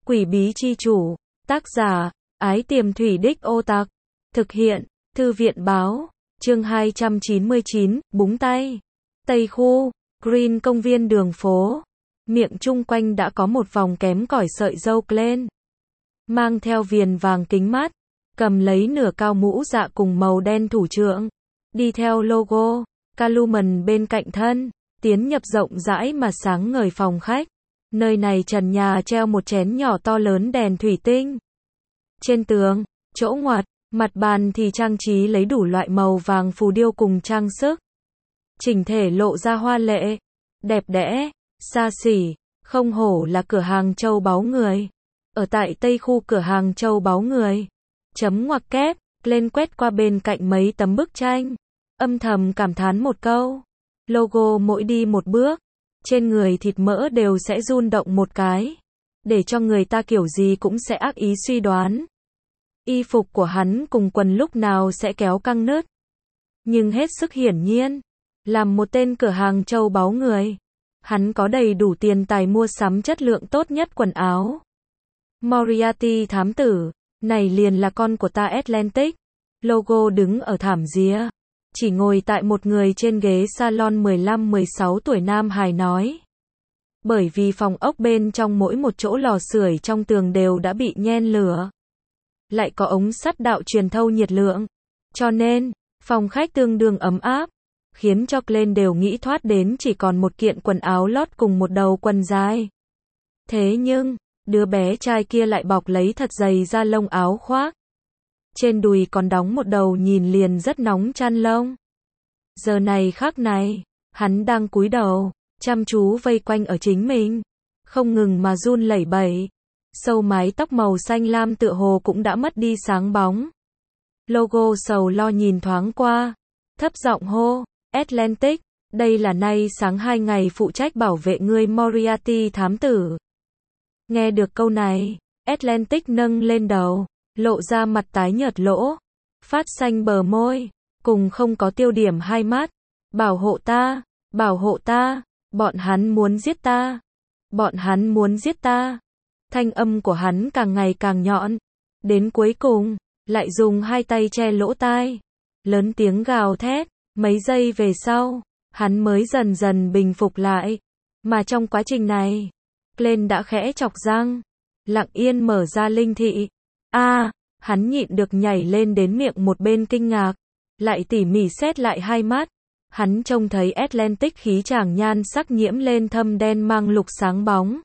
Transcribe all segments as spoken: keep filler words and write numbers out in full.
Quỷ bí chi chủ, tác giả, Ái Tiềm Thủy Đích Ô Tặc, thực hiện, Thư viện báo, chương hai trăm chín mươi chín, búng tay. Tây khu, Green công viên đường phố. Miệng chung quanh đã có một vòng kém cỏi sợi râu Glenn. Mang theo viền vàng kính mát, cầm lấy nửa cao mũ dạ cùng màu đen thủ trưởng. Đi theo logo, Calumet bên cạnh thân, tiến nhập rộng rãi mà sáng ngời phòng khách. Nơi này trần nhà treo một chén nhỏ to lớn đèn thủy tinh. Trên tường, chỗ ngoặt, mặt bàn thì trang trí lấy đủ loại màu vàng phù điêu cùng trang sức. Chỉnh thể lộ ra hoa lệ, đẹp đẽ, xa xỉ, không hổ là cửa hàng châu báu người. Ở tại Tây khu cửa hàng châu báu người. Chấm ngoặc kép, lên quét qua bên cạnh mấy tấm bức tranh. Âm thầm cảm thán một câu. Logo mỗi đi một bước, trên người thịt mỡ đều sẽ run động một cái. Để cho người ta kiểu gì cũng sẽ ác ý suy đoán. Y phục của hắn cùng quần lúc nào sẽ kéo căng nứt. Nhưng hết sức hiển nhiên, làm một tên cửa hàng châu báu người, hắn có đầy đủ tiền tài mua sắm chất lượng tốt nhất quần áo. Moriarty thám tử, này liền là con của ta Atlantic. Logo đứng ở thảm dĩa, chỉ ngồi tại một người trên ghế salon mười lăm mười sáu tuổi nam hài nói. Bởi vì phòng ốc bên trong mỗi một chỗ lò sưởi trong tường đều đã bị nhen lửa. Lại có ống sắt đạo truyền thâu nhiệt lượng. Cho nên, phòng khách tương đương ấm áp, khiến cho Glenn đều nghĩ thoát đến chỉ còn một kiện quần áo lót cùng một đầu quần dài. Thế nhưng, đứa bé trai kia lại bọc lấy thật dày da lông áo khoác. Trên đùi còn đóng một đầu nhìn liền rất nóng chăn lông. Giờ này khắc này, hắn đang cúi đầu, chăm chú vây quanh ở chính mình, không ngừng mà run lẩy bẩy. Sâu mái tóc màu xanh lam tựa hồ cũng đã mất đi sáng bóng. Logo sầu lo nhìn thoáng qua, thấp giọng hô, Atlantic, đây là nay sáng hai ngày phụ trách bảo vệ ngươi Moriarty thám tử. Nghe được câu này, Atlantic nâng lên đầu, lộ ra mặt tái nhợt lỗ, phát xanh bờ môi, cùng không có tiêu điểm hai mắt. Bảo hộ ta, bảo hộ ta, bọn hắn muốn giết ta, bọn hắn muốn giết ta. Thanh âm của hắn càng ngày càng nhọn, đến cuối cùng, lại dùng hai tay che lỗ tai, lớn tiếng gào thét. Mấy giây về sau, hắn mới dần dần bình phục lại, mà trong quá trình này, Glenn đã khẽ chọc răng, lặng yên mở ra linh thị. A, à, hắn nhịn được nhảy lên đến miệng một bên kinh ngạc, lại tỉ mỉ xét lại hai mắt, hắn trông thấy Atlantic khí chàng nhan sắc nhiễm lên thâm đen mang lục sáng bóng.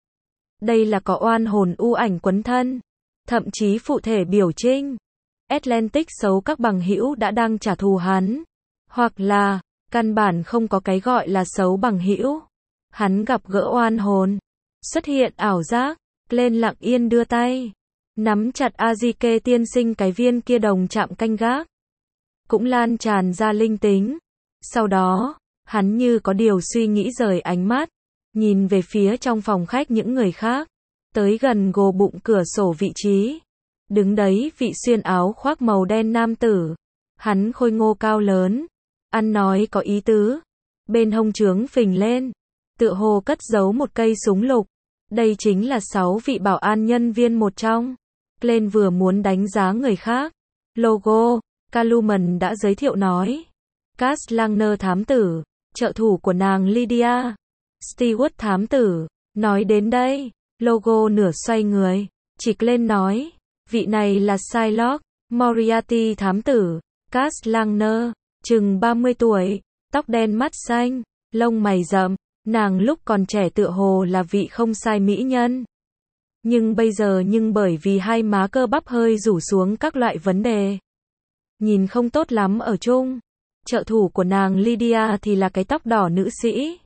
Đây là có oan hồn u ảnh quấn thân, thậm chí phụ thể biểu trinh. Atlantic xấu các bằng hữu đã đang trả thù hắn, hoặc là, căn bản không có cái gọi là xấu bằng hữu. Hắn gặp gỡ oan hồn, xuất hiện ảo giác, lên lặng yên đưa tay, nắm chặt Azike tiên sinh cái viên kia đồng chạm canh gác. Cũng lan tràn ra linh tính. Sau đó, hắn như có điều suy nghĩ rời ánh mắt, nhìn về phía trong phòng khách những người khác, tới gần gồ bụng cửa sổ vị trí. Đứng đấy vị xuyên áo khoác màu đen nam tử. Hắn khôi ngô cao lớn, ăn nói có ý tứ, bên hông trướng phình lên, tựa hồ cất giấu một cây súng lục. Đây chính là sáu vị bảo an nhân viên một trong. Glenn vừa muốn đánh giá người khác. Logo, Calumet đã giới thiệu nói. Cass Langner thám tử, trợ thủ của nàng Lydia. Stewart thám tử, nói đến đây, Logo nửa xoay người, chỉ Glenn nói, vị này là Shylock, Moriarty thám tử. Cass Langner, chừng ba mươi tuổi, tóc đen mắt xanh, lông mày rậm, nàng lúc còn trẻ tựa hồ là vị không sai mỹ nhân. Nhưng bây giờ nhưng bởi vì hai má cơ bắp hơi rủ xuống các loại vấn đề, nhìn không tốt lắm ở chung. Trợ thủ của nàng Lydia thì là cái tóc đỏ nữ sĩ.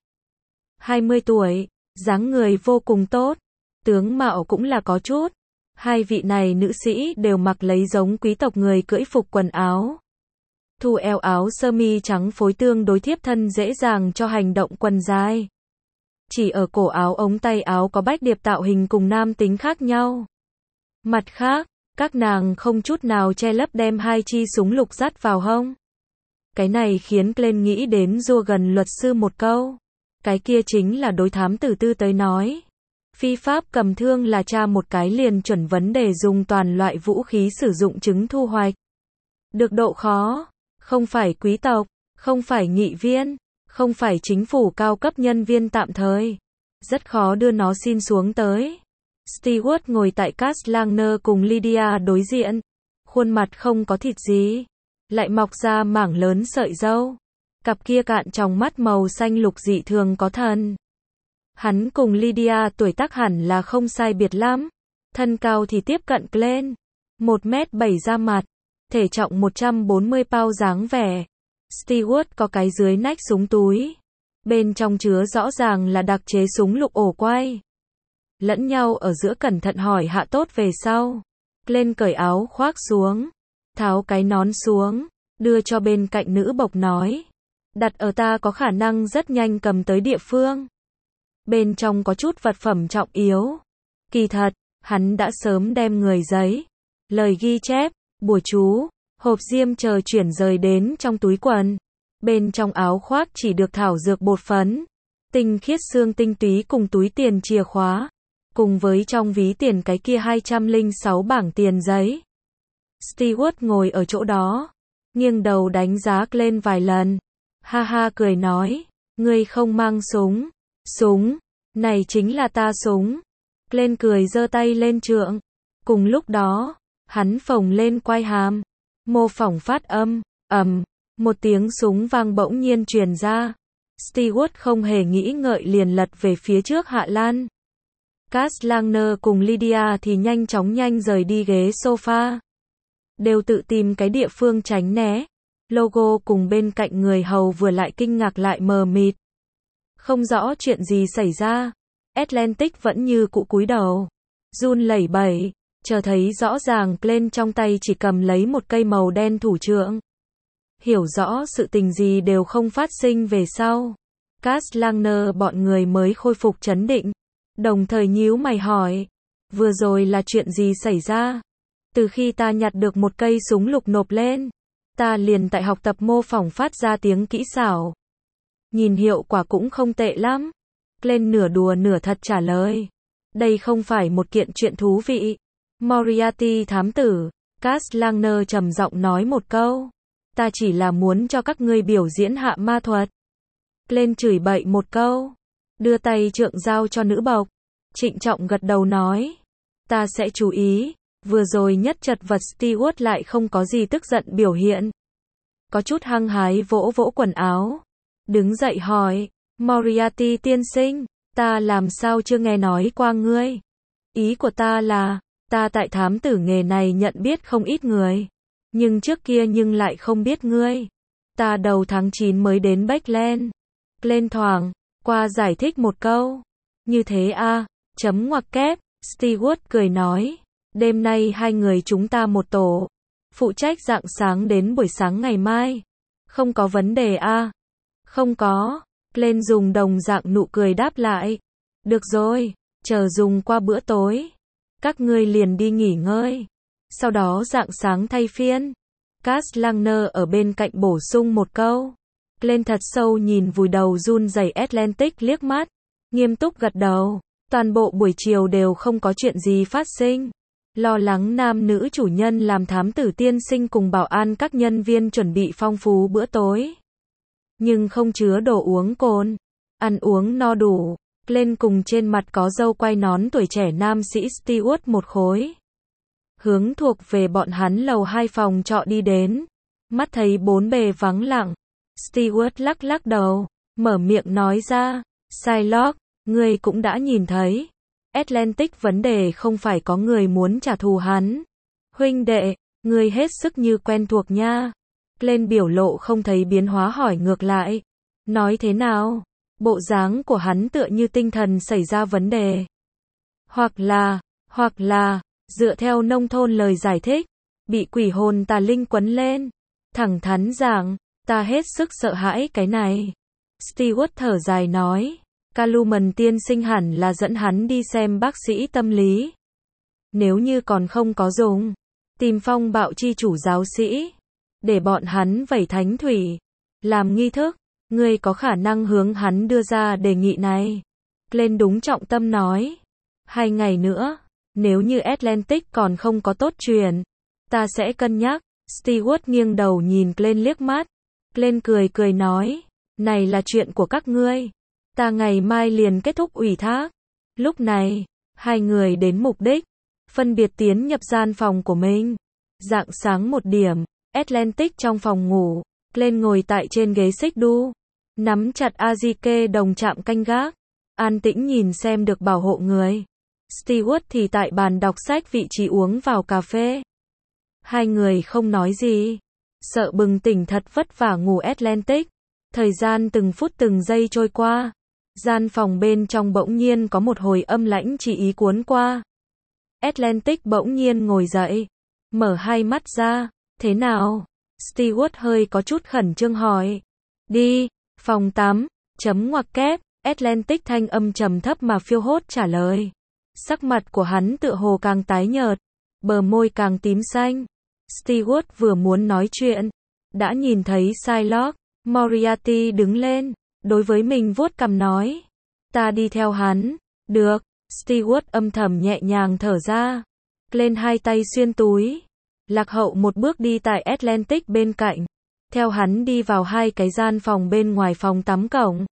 hai mươi tuổi, dáng người vô cùng tốt, tướng mạo cũng là có chút. Hai vị này nữ sĩ đều mặc lấy giống quý tộc người cưỡi phục quần áo. Thu eo áo sơ mi trắng phối tương đối thiếp thân dễ dàng cho hành động quần dài. Chỉ ở cổ áo ống tay áo có bách điệp tạo hình cùng nam tính khác nhau. Mặt khác, các nàng không chút nào che lấp đem hai chi súng lục dắt vào hông. Cái này khiến Glenn nghĩ đến rua gần luật sư một câu. Cái kia chính là đối thám tử tư tới nói. Phi pháp cầm thương là tra một cái liền chuẩn vấn đề dùng toàn loại vũ khí sử dụng chứng thu hoạch. Được độ khó, không phải quý tộc, không phải nghị viên, không phải chính phủ cao cấp nhân viên tạm thời. Rất khó đưa nó xin xuống tới. Stewart ngồi tại Cass Lanner cùng Lydia đối diện. Khuôn mặt không có thịt gì. Lại mọc ra mảng lớn sợi râu. Cặp kia cạn tròng mắt màu xanh lục dị thường có thần. Hắn cùng Lydia tuổi tác hẳn là không sai biệt lắm. Thân cao thì tiếp cận Glenn. một mét bảy ra mặt. Thể trọng một trăm bốn mươi pound dáng vẻ. Stewart có cái dưới nách súng túi. Bên trong chứa rõ ràng là đặc chế súng lục ổ quay. Lẫn nhau ở giữa cẩn thận hỏi hạ tốt về sau. Glenn cởi áo khoác xuống. Tháo cái nón xuống. Đưa cho bên cạnh nữ bộc nói. Đặt ở ta có khả năng rất nhanh cầm tới địa phương. Bên trong có chút vật phẩm trọng yếu. Kỳ thật, hắn đã sớm đem người giấy, lời ghi chép, bùa chú, hộp diêm chờ chuyển rời đến trong túi quần. Bên trong áo khoác chỉ được thảo dược bột phấn, tinh khiết xương tinh túy cùng túi tiền chìa khóa. Cùng với trong ví tiền cái kia hai trăm lẻ sáu bảng tiền giấy. Stewart ngồi ở chỗ đó, nghiêng đầu đánh giá lên vài lần. Ha ha cười nói, ngươi không mang súng. Súng, này chính là ta súng. Glenn cười giơ tay lên trượng. Cùng lúc đó, hắn phồng lên quai hàm, mô phỏng phát âm, ầm, một tiếng súng vang bỗng nhiên truyền ra. Stewart không hề nghĩ ngợi liền lật về phía trước hạ lan. Cass Lanner cùng Lydia thì nhanh chóng nhanh rời đi ghế sofa. Đều tự tìm cái địa phương tránh né. Logo cùng bên cạnh người hầu vừa lại kinh ngạc lại mờ mịt. Không rõ chuyện gì xảy ra. Atlantic vẫn như cũ cúi đầu. Run lẩy bẩy. Chờ thấy rõ ràng Glenn trong tay chỉ cầm lấy một cây màu đen thủ trượng. Hiểu rõ sự tình gì đều không phát sinh về sau. Cass Lanner bọn người mới khôi phục trấn định. Đồng thời nhíu mày hỏi. Vừa rồi là chuyện gì xảy ra? Từ khi ta nhặt được một cây súng lục nộp lên, ta liền tại học tập mô phỏng phát ra tiếng kỹ xảo. Nhìn hiệu quả cũng không tệ lắm. Glenn nửa đùa nửa thật trả lời. Đây không phải một kiện chuyện thú vị. Moriarty thám tử. Cass Lanner trầm giọng nói một câu. Ta chỉ là muốn cho các ngươi biểu diễn hạ ma thuật. Glenn chửi bậy một câu. Đưa tay trượng giao cho nữ bộc. Trịnh trọng gật đầu nói. Ta sẽ chú ý. Vừa rồi nhất chật vật Stewart lại không có gì tức giận biểu hiện. Có chút hăng hái vỗ vỗ quần áo. Đứng dậy hỏi. Moriarty tiên sinh, ta làm sao chưa nghe nói qua ngươi? Ý của ta là, ta tại thám tử nghề này nhận biết không ít người. Nhưng trước kia nhưng lại không biết ngươi. Ta đầu tháng chín mới đến Backland. Glenn thoảng qua giải thích một câu. Như thế a, chấm ngoặc kép. Stewart cười nói. Đêm nay hai người chúng ta một tổ. Phụ trách rạng sáng đến buổi sáng ngày mai. Không có vấn đề a. Không có. Glenn dùng đồng dạng nụ cười đáp lại. Được rồi, chờ dùng qua bữa tối. Các ngươi liền đi nghỉ ngơi. Sau đó rạng sáng thay phiên. Cass Lanner ở bên cạnh bổ sung một câu. Glenn thật sâu nhìn vùi đầu run rẩy Atlantic liếc mắt. Nghiêm túc gật đầu. Toàn bộ buổi chiều đều không có chuyện gì phát sinh. Lo lắng nam nữ chủ nhân làm thám tử tiên sinh cùng bảo an các nhân viên chuẩn bị phong phú bữa tối. Nhưng không chứa đồ uống cồn. Ăn uống no đủ. Glenn cùng trên mặt có râu quai nón tuổi trẻ nam sĩ Stewart một khối. Hướng thuộc về bọn hắn lầu hai phòng trọ đi đến. Mắt thấy bốn bề vắng lặng. Stewart lắc lắc đầu. Mở miệng nói ra. Shylock, ngươi cũng đã nhìn thấy. Atlantic vấn đề không phải có người muốn trả thù hắn. Huynh đệ, ngươi hết sức như quen thuộc nha. Glenn biểu lộ không thấy biến hóa hỏi ngược lại. Nói thế nào? Bộ dáng của hắn tựa như tinh thần xảy ra vấn đề. Hoặc là, hoặc là, dựa theo nông thôn lời giải thích, bị quỷ hồn tà linh quấn lên. Thẳng thắn giảng, ta hết sức sợ hãi cái này. Stewart thở dài nói. Caluman tiên sinh hẳn là dẫn hắn đi xem bác sĩ tâm lý. Nếu như còn không có dùng, tìm phong bạo chi chủ giáo sĩ. Để bọn hắn vẩy thánh thủy. Làm nghi thức. Ngươi có khả năng hướng hắn đưa ra đề nghị này. Glenn đúng trọng tâm nói. Hai ngày nữa, nếu như Atlantic còn không có tốt chuyện, ta sẽ cân nhắc. Stewart nghiêng đầu nhìn Glenn liếc mắt. Glenn cười cười nói, này là chuyện của các ngươi. Ta ngày mai liền kết thúc ủy thác. Lúc này, hai người đến mục đích, phân biệt tiến nhập gian phòng của mình. Rạng sáng một điểm, Atlantic trong phòng ngủ, Glenn ngồi tại trên ghế xích đu, nắm chặt Azike đồng chạm canh gác, an tĩnh nhìn xem được bảo hộ người. Stewart thì tại bàn đọc sách vị trí uống vào cà phê. Hai người không nói gì, sợ bừng tỉnh thật vất vả ngủ Atlantic. Thời gian từng phút từng giây trôi qua, gian phòng bên trong bỗng nhiên có một hồi âm lãnh chỉ ý cuốn qua. Atlantic bỗng nhiên ngồi dậy, mở hai mắt ra, thế nào? Stewart hơi có chút khẩn trương hỏi. Đi, phòng tắm, chấm ngoặc kép, Atlantic thanh âm trầm thấp mà phiêu hốt trả lời. Sắc mặt của hắn tựa hồ càng tái nhợt, bờ môi càng tím xanh. Stewart vừa muốn nói chuyện, đã nhìn thấy Shylock Moriarty đứng lên, đối với mình vuốt cằm nói. Ta đi theo hắn. Được. Stewart âm thầm nhẹ nhàng thở ra, lên hai tay xuyên túi. Lạc Hậu một bước đi tại Atlantic bên cạnh, theo hắn đi vào hai cái gian phòng bên ngoài phòng tắm cổng.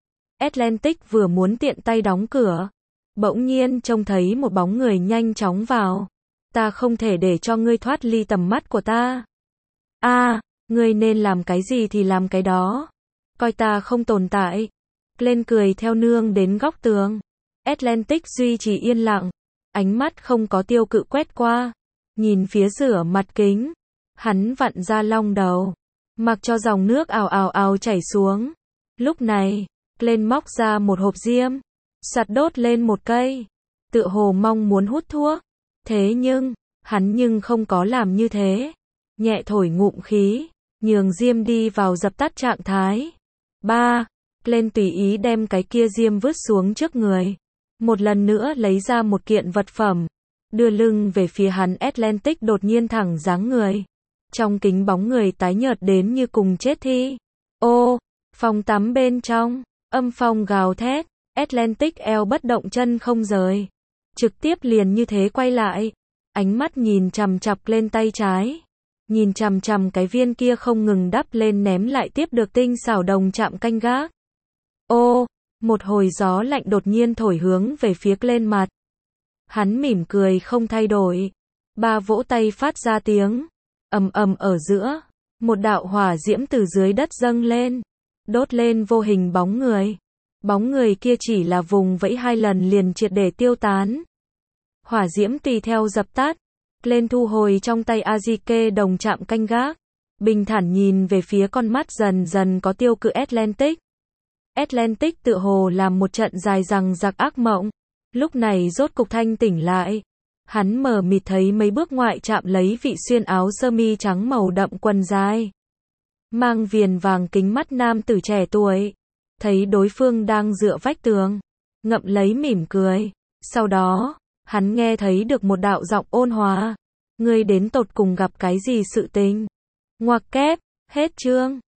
Atlantic vừa muốn tiện tay đóng cửa, bỗng nhiên trông thấy một bóng người nhanh chóng vào. Ta không thể để cho ngươi thoát ly tầm mắt của ta. A, à, ngươi nên làm cái gì thì làm cái đó. Coi ta không tồn tại. Glenn cười theo nương đến góc tường. Atlantic duy trì yên lặng, ánh mắt không có tiêu cự quét qua, nhìn phía rửa mặt kính. Hắn vặn ra long đầu, mặc cho dòng nước ào ào ào chảy xuống. Lúc này, Glenn móc ra một hộp diêm, sặt đốt lên một cây, tựa hồ mong muốn hút thuốc. Thế nhưng, hắn nhưng không có làm như thế. Nhẹ thổi ngụm khí, nhường diêm đi vào dập tắt trạng thái. Ba, Glenn tùy ý đem cái kia diêm vứt xuống trước người. Một lần nữa lấy ra một kiện vật phẩm, đưa lưng về phía hắn. Atlantic đột nhiên thẳng dáng người. Trong kính bóng người tái nhợt đến như cùng chết thi. Ô, phòng tắm bên trong, âm phong gào thét. Atlantic eo bất động chân không rời, trực tiếp liền như thế quay lại, ánh mắt nhìn chằm chằm lên tay trái, nhìn chằm chằm cái viên kia không ngừng đắp lên ném lại tiếp được tinh xảo đồng chạm canh gác. Ô, một hồi gió lạnh đột nhiên thổi hướng về phía lên mặt. Hắn mỉm cười không thay đổi, ba vỗ tay phát ra tiếng ầm ầm ở giữa, một đạo hỏa diễm từ dưới đất dâng lên, đốt lên vô hình bóng người. Bóng người kia chỉ là vùng vẫy hai lần liền triệt để tiêu tán. Hỏa diễm tùy theo dập tắt, lên thu hồi trong tay Azike đồng chạm canh gác, bình thản nhìn về phía con mắt dần dần có tiêu cự Atlantic. Atlantic tựa hồ làm một trận dài dằng dặc ác mộng, lúc này rốt cục thanh tỉnh lại. Hắn mờ mịt thấy mấy bước ngoại chạm lấy vị xuyên áo sơ mi trắng màu đậm quần dài, mang viền vàng kính mắt nam tử trẻ tuổi. Thấy đối phương đang dựa vách tường, ngậm lấy mỉm cười. Sau đó, hắn nghe thấy được một đạo giọng ôn hòa. Ngươi đến tột cùng gặp cái gì sự tình? Ngoặc kép, hết chương.